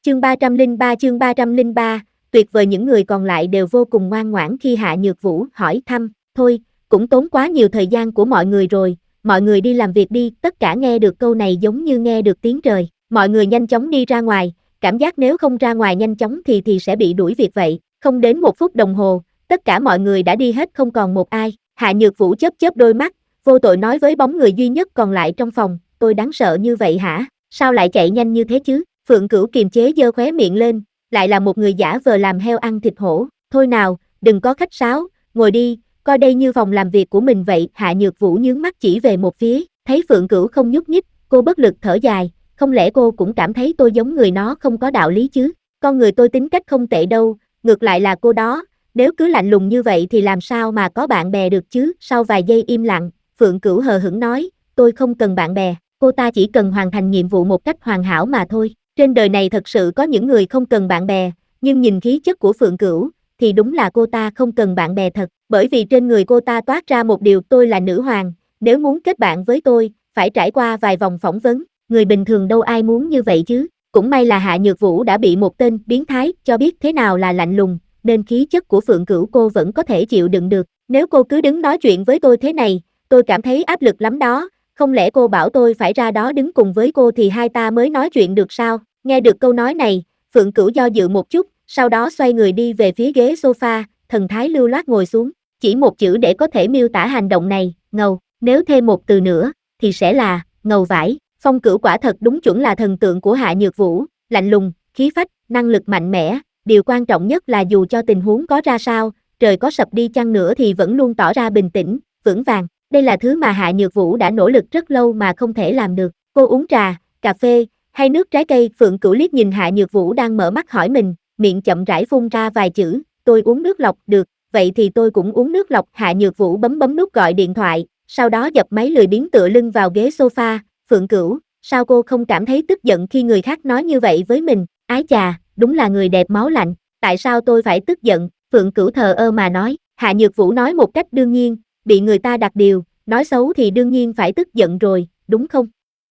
chương 303, tuyệt vời những người còn lại đều vô cùng ngoan ngoãn khi Hạ Nhược Vũ hỏi thăm, thôi, cũng tốn quá nhiều thời gian của mọi người rồi, mọi người đi làm việc đi, tất cả nghe được câu này giống như nghe được tiếng trời, mọi người nhanh chóng đi ra ngoài, cảm giác nếu không ra ngoài nhanh chóng thì sẽ bị đuổi việc vậy, không đến 1 phút đồng hồ, tất cả mọi người đã đi hết không còn một ai, Hạ Nhược Vũ chớp chớp đôi mắt, vô tội nói với bóng người duy nhất còn lại trong phòng, tôi đáng sợ như vậy hả, sao lại chạy nhanh như thế chứ? Phượng Cửu kiềm chế giơ khóe miệng lên, lại là một người giả vờ làm heo ăn thịt hổ, thôi nào, đừng có khách sáo, ngồi đi, coi đây như phòng làm việc của mình vậy, Hạ Nhược Vũ nhướng mắt chỉ về một phía, thấy Phượng Cửu không nhúc nhích, cô bất lực thở dài, không lẽ cô cũng cảm thấy tôi giống người nó không có đạo lý chứ, con người tôi tính cách không tệ đâu, ngược lại là cô đó, nếu cứ lạnh lùng như vậy thì làm sao mà có bạn bè được chứ, sau vài giây im lặng, Phượng Cửu hờ hững nói, tôi không cần bạn bè, cô ta chỉ cần hoàn thành nhiệm vụ một cách hoàn hảo mà thôi. Trên đời này thật sự có những người không cần bạn bè, nhưng nhìn khí chất của Phượng Cửu, thì đúng là cô ta không cần bạn bè thật, bởi vì trên người cô ta toát ra một điều tôi là nữ hoàng, nếu muốn kết bạn với tôi, phải trải qua vài vòng phỏng vấn, người bình thường đâu ai muốn như vậy chứ, cũng may là Hạ Nhược Vũ đã bị một tên biến thái cho biết thế nào là lạnh lùng, nên khí chất của Phượng Cửu cô vẫn có thể chịu đựng được, nếu cô cứ đứng nói chuyện với tôi thế này, tôi cảm thấy áp lực lắm đó. Không lẽ cô bảo tôi phải ra đó đứng cùng với cô thì hai ta mới nói chuyện được sao? Nghe được câu nói này, Phượng Cửu do dự một chút, sau đó xoay người đi về phía ghế sofa, thần thái lưu loát ngồi xuống. Chỉ một chữ để có thể miêu tả hành động này, ngầu, nếu thêm một từ nữa, thì sẽ là, ngầu vãi. Phong Cửu quả thật đúng chuẩn là thần tượng của Hạ Nhược Vũ, lạnh lùng, khí phách, năng lực mạnh mẽ, điều quan trọng nhất là dù cho tình huống có ra sao, trời có sập đi chăng nữa thì vẫn luôn tỏ ra bình tĩnh, vững vàng. Đây là thứ mà Hạ Nhược Vũ đã nỗ lực rất lâu mà không thể làm được. Cô uống trà, cà phê, hay nước trái cây? Phượng Cửu liếc nhìn Hạ Nhược Vũ đang mở mắt hỏi mình, miệng chậm rãi phun ra vài chữ, tôi uống nước lọc, được, vậy thì tôi cũng uống nước lọc. Hạ Nhược Vũ bấm nút gọi điện thoại, sau đó dập máy lười biếng tựa lưng vào ghế sofa, Phượng Cửu, sao cô không cảm thấy tức giận khi người khác nói như vậy với mình? Ái chà, đúng là người đẹp máu lạnh, tại sao tôi phải tức giận? Phượng Cửu thờ ơ mà nói, Hạ Nhược Vũ nói một cách đương nhiên, bị người ta đặt điều, nói xấu thì đương nhiên phải tức giận rồi, đúng không?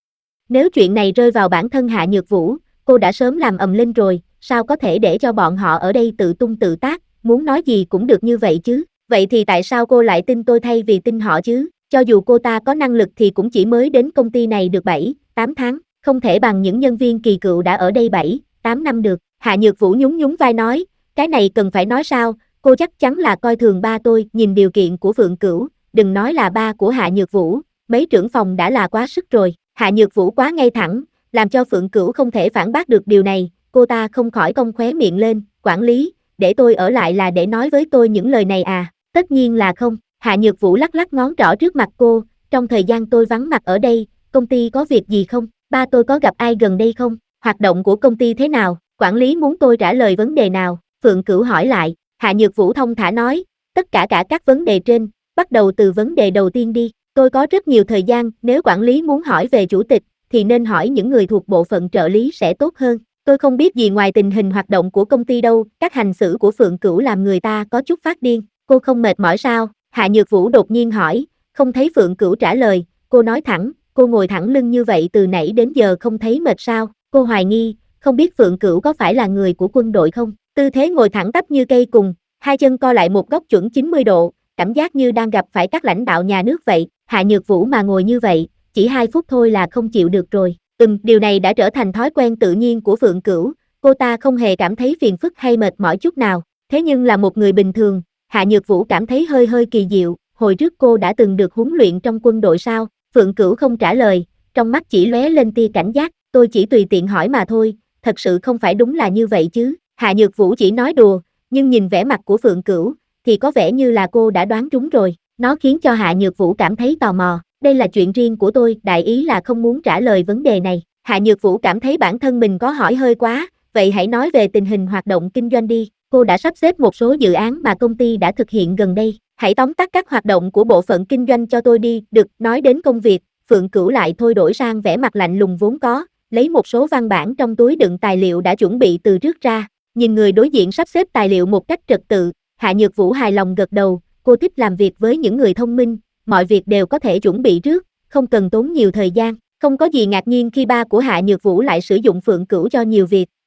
Nếu chuyện này rơi vào bản thân Hạ Nhược Vũ, cô đã sớm làm ầm lên rồi, sao có thể để cho bọn họ ở đây tự tung tự tác, muốn nói gì cũng được như vậy chứ, vậy thì tại sao cô lại tin tôi thay vì tin họ chứ, cho dù cô ta có năng lực thì cũng chỉ mới đến công ty này được 7, 8 tháng, không thể bằng những nhân viên kỳ cựu đã ở đây 7, 8 năm được, Hạ Nhược Vũ nhún vai nói, cái này cần phải nói sao, cô chắc chắn là coi thường ba tôi, nhìn điều kiện của Phượng Cửu, đừng nói là ba của Hạ Nhược Vũ, mấy trưởng phòng đã là quá sức rồi, Hạ Nhược Vũ quá ngay thẳng, làm cho Phượng Cửu không thể phản bác được điều này, cô ta không khỏi cong khóe miệng lên, quản lý, để tôi ở lại là để nói với tôi những lời này à, tất nhiên là không, Hạ Nhược Vũ lắc lắc ngón trỏ trước mặt cô, trong thời gian tôi vắng mặt ở đây, công ty có việc gì không, ba tôi có gặp ai gần đây không, hoạt động của công ty thế nào, quản lý muốn tôi trả lời vấn đề nào, Phượng Cửu hỏi lại, Hạ Nhược Vũ thông thả nói, tất cả các vấn đề trên, bắt đầu từ vấn đề đầu tiên đi, tôi có rất nhiều thời gian, nếu quản lý muốn hỏi về chủ tịch, thì nên hỏi những người thuộc bộ phận trợ lý sẽ tốt hơn. Tôi không biết gì ngoài tình hình hoạt động của công ty đâu, các hành xử của Phượng Cửu làm người ta có chút phát điên, cô không mệt mỏi sao? Hạ Nhược Vũ đột nhiên hỏi, không thấy Phượng Cửu trả lời, cô nói thẳng, cô ngồi thẳng lưng như vậy từ nãy đến giờ không thấy mệt sao? Cô hoài nghi, không biết Phượng Cửu có phải là người của quân đội không? Tư thế ngồi thẳng tắp như cây cùng, hai chân co lại một góc chuẩn 90 độ, cảm giác như đang gặp phải các lãnh đạo nhà nước vậy, Hạ Nhược Vũ mà ngồi như vậy, chỉ 2 phút thôi là không chịu được rồi. Điều này đã trở thành thói quen tự nhiên của Phượng Cửu, cô ta không hề cảm thấy phiền phức hay mệt mỏi chút nào, thế nhưng là một người bình thường, Hạ Nhược Vũ cảm thấy hơi kỳ diệu, hồi trước cô đã từng được huấn luyện trong quân đội sao? Phượng Cửu không trả lời, trong mắt chỉ lóe lên tia cảnh giác, tôi chỉ tùy tiện hỏi mà thôi, thật sự không phải đúng là như vậy chứ, Hạ Nhược Vũ chỉ nói đùa, nhưng nhìn vẻ mặt của Phượng Cửu, thì có vẻ như là cô đã đoán trúng rồi, nó khiến cho Hạ Nhược Vũ cảm thấy tò mò, đây là chuyện riêng của tôi, đại ý là không muốn trả lời vấn đề này, Hạ Nhược Vũ cảm thấy bản thân mình có hỏi hơi quá, vậy hãy nói về tình hình hoạt động kinh doanh đi, cô đã sắp xếp một số dự án mà công ty đã thực hiện gần đây, hãy tóm tắt các hoạt động của bộ phận kinh doanh cho tôi đi, được, nói đến công việc, Phượng Cửu lại thôi đổi sang vẻ mặt lạnh lùng vốn có, lấy một số văn bản trong túi đựng tài liệu đã chuẩn bị từ trước ra, nhìn người đối diện sắp xếp tài liệu một cách trật tự, Hạ Nhược Vũ hài lòng gật đầu, cô thích làm việc với những người thông minh, mọi việc đều có thể chuẩn bị trước, không cần tốn nhiều thời gian, không có gì ngạc nhiên khi ba của Hạ Nhược Vũ lại sử dụng Phượng Cửu cho nhiều việc,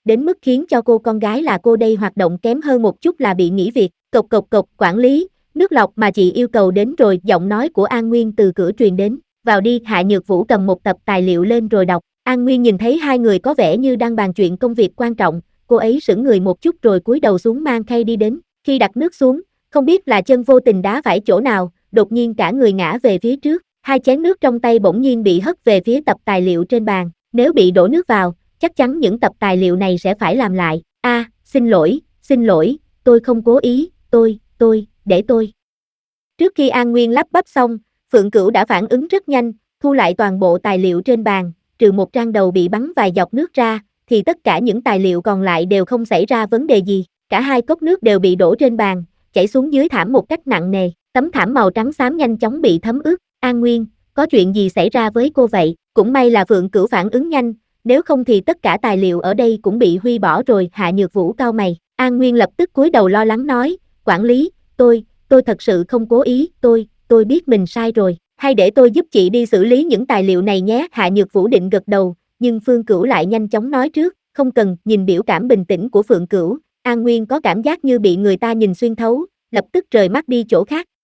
đến mức khiến cho cô con gái là cô đây hoạt động kém hơn một chút là bị nghỉ việc. Cộc cộc cộc, quản lý, nước lọc mà chị yêu cầu đến rồi, giọng nói của An Nguyên từ cửa truyền đến. Vào đi, Hạ Nhược Vũ cầm một tập tài liệu lên rồi đọc. An Nguyên nhìn thấy hai người có vẻ như đang bàn chuyện công việc quan trọng, cô ấy sững người một chút rồi cúi đầu xuống mang khay đi đến. Khi đặt nước xuống, không biết là chân vô tình đá phải chỗ nào, đột nhiên cả người ngã về phía trước, hai chén nước trong tay bỗng nhiên bị hất về phía tập tài liệu trên bàn, nếu bị đổ nước vào, chắc chắn những tập tài liệu này sẽ phải làm lại. Xin lỗi, tôi không cố ý, để tôi. Trước khi An Nguyên lắp bắp xong, Phượng Cửu đã phản ứng rất nhanh, thu lại toàn bộ tài liệu trên bàn, trừ một trang đầu bị bắn vài giọt nước ra, thì tất cả những tài liệu còn lại đều không xảy ra vấn đề gì. Cả hai cốc nước đều bị đổ trên bàn, chảy xuống dưới thảm một cách nặng nề, tấm thảm màu trắng xám nhanh chóng bị thấm ướt. An Nguyên, có chuyện gì xảy ra với cô vậy? Cũng may là Phượng Cửu phản ứng nhanh, nếu không thì tất cả tài liệu ở đây cũng bị hủy bỏ rồi. Hạ Nhược Vũ cau mày. An Nguyên lập tức cúi đầu lo lắng nói, quản lý, tôi thật sự không cố ý, tôi biết mình sai rồi, hay để tôi giúp chị đi xử lý những tài liệu này nhé. Hạ Nhược Vũ định gật đầu, nhưng Phương Cửu lại nhanh chóng nói trước, không cần. Nhìn biểu cảm bình tĩnh của Phượng Cửu, An Nguyên có cảm giác như bị người ta nhìn xuyên thấu, lập tức rời mắt đi chỗ khác.